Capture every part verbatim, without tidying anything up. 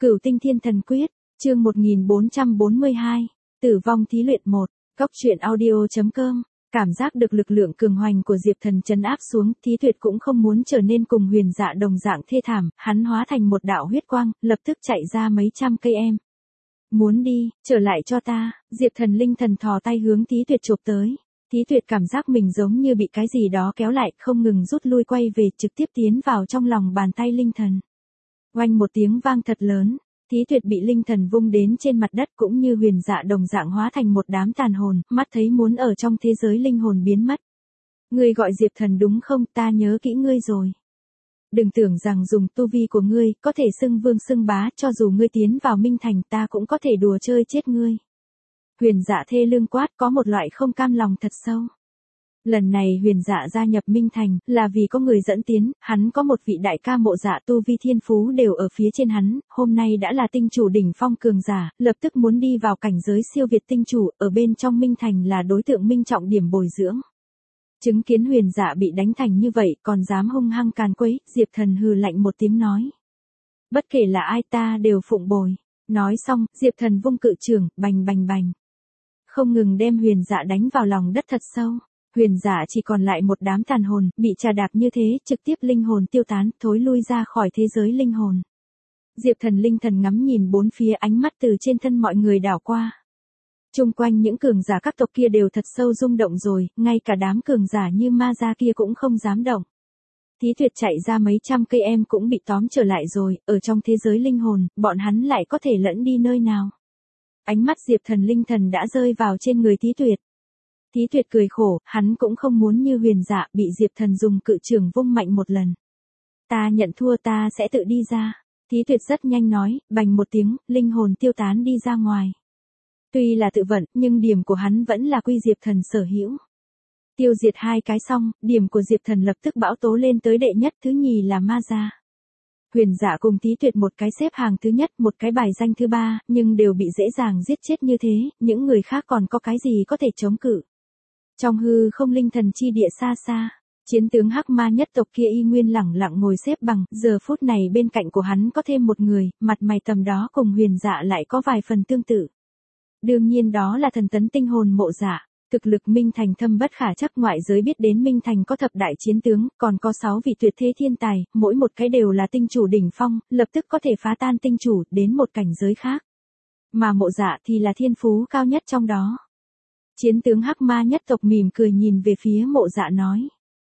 Cửu Tinh Thiên Thần Quyết, chương một nghìn bốn trăm bốn mươi hai, Tử vong thí luyện một, Cốc truyện audio chấm com. Cảm giác được lực lượng cường hoành của Diệp Thần trấn áp xuống, Thí Tuyệt cũng không muốn trở nên cùng Huyền Dạ đồng dạng thê thảm, hắn hóa thành một đạo huyết quang, lập tức chạy ra mấy trăm cây em. Muốn đi, trở lại cho ta, Diệp Thần linh thần thò tay hướng Thí Tuyệt chộp tới. Thí Tuyệt cảm giác mình giống như bị cái gì đó kéo lại, không ngừng rút lui quay về, trực tiếp tiến vào trong lòng bàn tay linh thần. Oanh một tiếng vang thật lớn, Thí Tuyệt bị linh thần vung đến trên mặt đất, cũng như Huyền Dạ đồng dạng hóa thành một đám tàn hồn, mắt thấy muốn ở trong thế giới linh hồn biến mất. Ngươi gọi Diệp Thần đúng không, ta nhớ kỹ ngươi rồi. Đừng tưởng rằng dùng tu vi của ngươi, có thể xưng vương xưng bá, cho dù ngươi tiến vào Minh Thành ta cũng có thể đùa chơi chết ngươi. Huyền Dạ thê lương quát, có một loại không cam lòng thật sâu. Lần này Huyền Dạ gia nhập Minh Thành, là vì có người dẫn tiến, hắn có một vị đại ca Mộ Dạ tu vi thiên phú đều ở phía trên hắn, hôm nay đã là tinh chủ đỉnh phong cường giả, lập tức muốn đi vào cảnh giới siêu việt tinh chủ, ở bên trong Minh Thành là đối tượng minh trọng điểm bồi dưỡng. Chứng kiến Huyền Dạ bị đánh thành như vậy, còn dám hung hăng càn quấy, Diệp Thần hừ lạnh một tiếng nói. Bất kể là ai ta đều phụng bồi. Nói xong, Diệp Thần vung cự trường, bành bành bành. Không ngừng đem Huyền Dạ đánh vào lòng đất thật sâu. Huyền Dạ chỉ còn lại một đám tàn hồn, bị trà đạp như thế, trực tiếp linh hồn tiêu tán, thối lui ra khỏi thế giới linh hồn. Diệp Thần linh thần ngắm nhìn bốn phía, ánh mắt từ trên thân mọi người đảo qua. Chung quanh những cường giả các tộc kia đều thật sâu rung động rồi, ngay cả đám cường giả như ma gia kia cũng không dám động. Thí Tuyệt chạy ra mấy trăm cây em cũng bị tóm trở lại rồi, ở trong thế giới linh hồn, bọn hắn lại có thể lẫn đi nơi nào. Ánh mắt Diệp Thần linh thần đã rơi vào trên người Thí Tuyệt. Thí Tuyệt cười khổ, hắn cũng không muốn như Huyền Dạ bị Diệp Thần dùng cự trường vung mạnh một lần. Ta nhận thua, ta sẽ tự đi ra. Thí Tuyệt rất nhanh nói, bành một tiếng, linh hồn tiêu tán đi ra ngoài. Tuy là tự vận, nhưng điểm của hắn vẫn là quy Diệp Thần sở hữu. Tiêu diệt hai cái xong, điểm của Diệp Thần lập tức bão tố lên tới đệ nhất, thứ nhì là ma gia. Huyền Dạ cùng Thí Tuyệt một cái xếp hàng thứ nhất, một cái bài danh thứ ba, nhưng đều bị dễ dàng giết chết như thế, những người khác còn có cái gì có thể chống cự. Trong hư không linh thần chi địa xa xa, chiến tướng Hắc Ma nhất tộc kia y nguyên lẳng lặng ngồi xếp bằng, giờ phút này bên cạnh của hắn có thêm một người, mặt mày tầm đó cùng Huyền Dạ lại có vài phần tương tự. Đương nhiên đó là thần tấn tinh hồn Mộ Dạ. Thực lực Minh Thành thâm bất khả chắc, ngoại giới biết đến Minh Thành có thập đại chiến tướng, còn có sáu vị tuyệt thế thiên tài, mỗi một cái đều là tinh chủ đỉnh phong, lập tức có thể phá tan tinh chủ đến một cảnh giới khác. Mà Mộ Dạ thì là thiên phú cao nhất trong đó. Chiến tướng Hắc Ma nhất tộc mỉm cười nhìn về phía Mộ Dạ nói.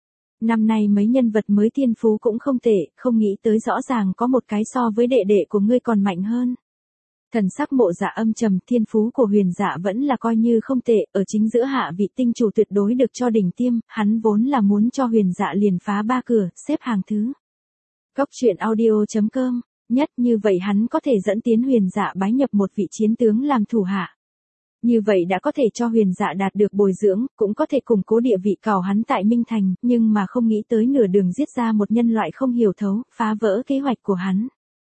Năm nay mấy nhân vật mới thiên phú cũng không tệ, không nghĩ tới rõ ràng có một cái so với đệ đệ của ngươi còn mạnh hơn. Thần sắc Mộ Dạ âm trầm, thiên phú của Huyền Dạ vẫn là coi như không tệ, ở chính giữa hạ vị tinh chủ tuyệt đối được cho đỉnh tiêm, hắn vốn là muốn cho Huyền Dạ liền phá ba cửa, xếp hàng thứ. Cốc truyện audio chấm com, nhất như vậy hắn có thể dẫn tiến Huyền Dạ bái nhập một vị chiến tướng làm thủ hạ. Như vậy đã có thể cho Huyền Dạ đạt được bồi dưỡng, cũng có thể củng cố địa vị cào hắn tại Minh Thành, nhưng mà không nghĩ tới nửa đường giết ra một nhân loại không hiểu thấu, phá vỡ kế hoạch của hắn.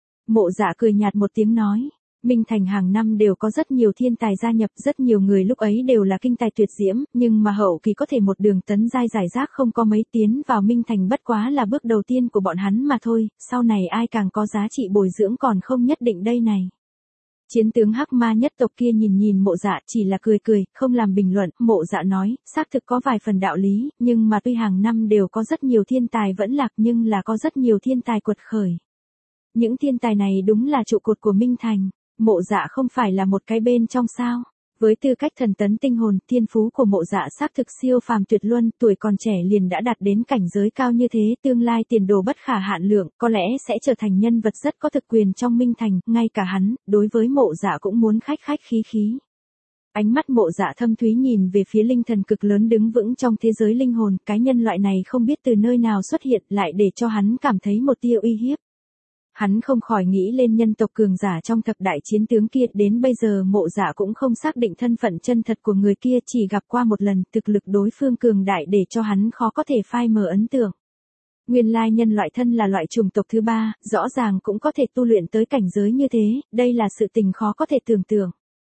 Mộ Dạ cười nhạt một tiếng nói. Minh Thành hàng năm đều có rất nhiều thiên tài gia nhập, rất nhiều người lúc ấy đều là kinh tài tuyệt diễm, nhưng mà hậu kỳ có thể một đường tấn giai giải rác không có mấy, tiến vào Minh Thành bất quá là bước đầu tiên của bọn hắn mà thôi, sau này ai càng có giá trị bồi dưỡng còn không nhất định đây này. Chiến tướng Hắc Ma nhất tộc kia nhìn nhìn Mộ Dạ chỉ là cười cười, không làm bình luận. Mộ Dạ nói, xác thực có vài phần đạo lý, nhưng mà tuy hàng năm đều có rất nhiều thiên tài vẫn lạc, nhưng là có rất nhiều thiên tài quật khởi. Những thiên tài này đúng là trụ cột của Minh Thành. Mộ Dạ không phải là một cái bên trong sao? Với tư cách thần tấn tinh hồn, thiên phú của Mộ Dạ xác thực siêu phàm tuyệt luân, tuổi còn trẻ liền đã đạt đến cảnh giới cao như thế, tương lai tiền đồ bất khả hạn lượng, có lẽ sẽ trở thành nhân vật rất có thực quyền trong Minh Thành, ngay cả hắn, đối với Mộ Dạ cũng muốn khách khách khí khí. Ánh mắt Mộ Dạ thâm thúy nhìn về phía linh thần cực lớn đứng vững trong thế giới linh hồn, cái nhân loại này không biết từ nơi nào xuất hiện, lại để cho hắn cảm thấy một tia uy hiếp. Hắn không khỏi nghĩ lên nhân tộc cường giả trong thập đại chiến tướng kia, đến bây giờ Mộ Dạ cũng không xác định thân phận chân thật của người kia, chỉ gặp qua một lần, thực lực đối phương cường đại để cho hắn khó có thể phai mờ ấn tượng. Nguyên lai nhân loại thân là loại chủng tộc thứ ba, rõ ràng cũng có thể tu luyện tới cảnh giới như thế, đây là sự tình khó có thể tưởng tượng.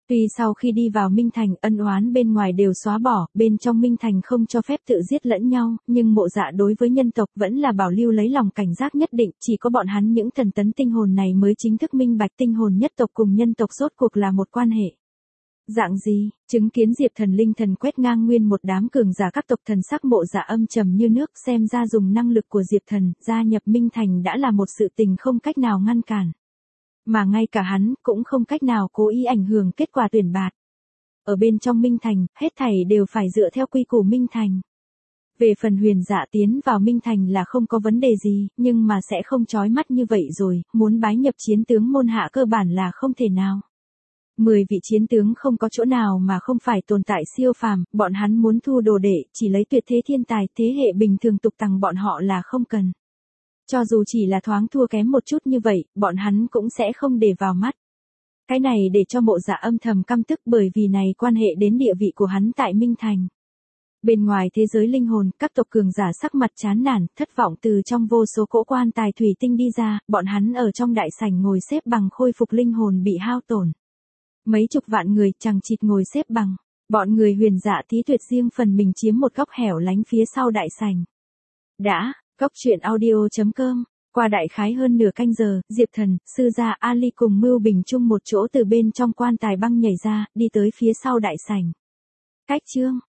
Tuy sau khi đi vào Minh Thành, ân oán bên ngoài đều xóa bỏ, bên trong Minh Thành không cho phép tự giết lẫn nhau, nhưng Mộ Dạ đối với nhân tộc vẫn là bảo lưu lấy lòng cảnh giác nhất định, chỉ có bọn hắn những thần tấn tinh hồn này mới chính thức minh bạch tinh hồn nhất tộc cùng nhân tộc rốt cuộc là một quan hệ. Dạng gì, chứng kiến Diệp Thần linh thần quét ngang nguyên một đám cường giả các tộc, thần sắc Mộ Dạ âm trầm như nước, xem ra dùng năng lực của Diệp Thần, gia nhập Minh Thành đã là một sự tình không cách nào ngăn cản. Mà ngay cả hắn, cũng không cách nào cố ý ảnh hưởng kết quả tuyển bạt. Ở bên trong Minh Thành, hết thảy đều phải dựa theo quy củ Minh Thành. Về phần Huyền Dạ tiến vào Minh Thành là không có vấn đề gì, nhưng mà sẽ không chói mắt như vậy rồi, muốn bái nhập chiến tướng môn hạ cơ bản là không thể nào. Mười vị chiến tướng không có chỗ nào mà không phải tồn tại siêu phàm, bọn hắn muốn thu đồ đệ, chỉ lấy tuyệt thế thiên tài, thế hệ bình thường tục tằng bọn họ là không cần. Cho dù chỉ là thoáng thua kém một chút như vậy, bọn hắn cũng sẽ không để vào mắt. Cái này để cho Mộ Dạ âm thầm căm tức, bởi vì này quan hệ đến địa vị của hắn tại Minh Thành. Bên ngoài thế giới linh hồn, các tộc cường giả sắc mặt chán nản, thất vọng từ trong vô số cỗ quan tài thủy tinh đi ra, bọn hắn ở trong đại sảnh ngồi xếp bằng khôi phục linh hồn bị hao tổn. Mấy chục vạn người chằng chịt ngồi xếp bằng, bọn người Huyền Dạ Thí Tuyệt riêng phần mình chiếm một góc hẻo lánh phía sau đại sảnh. Đã, Cốc truyện audio chấm com, qua đại khái hơn nửa canh giờ, Diệp Thần, Sư Gia Ali cùng Mưu Bình chung một chỗ từ bên trong quan tài băng nhảy ra, đi tới phía sau đại sảnh. Cách chương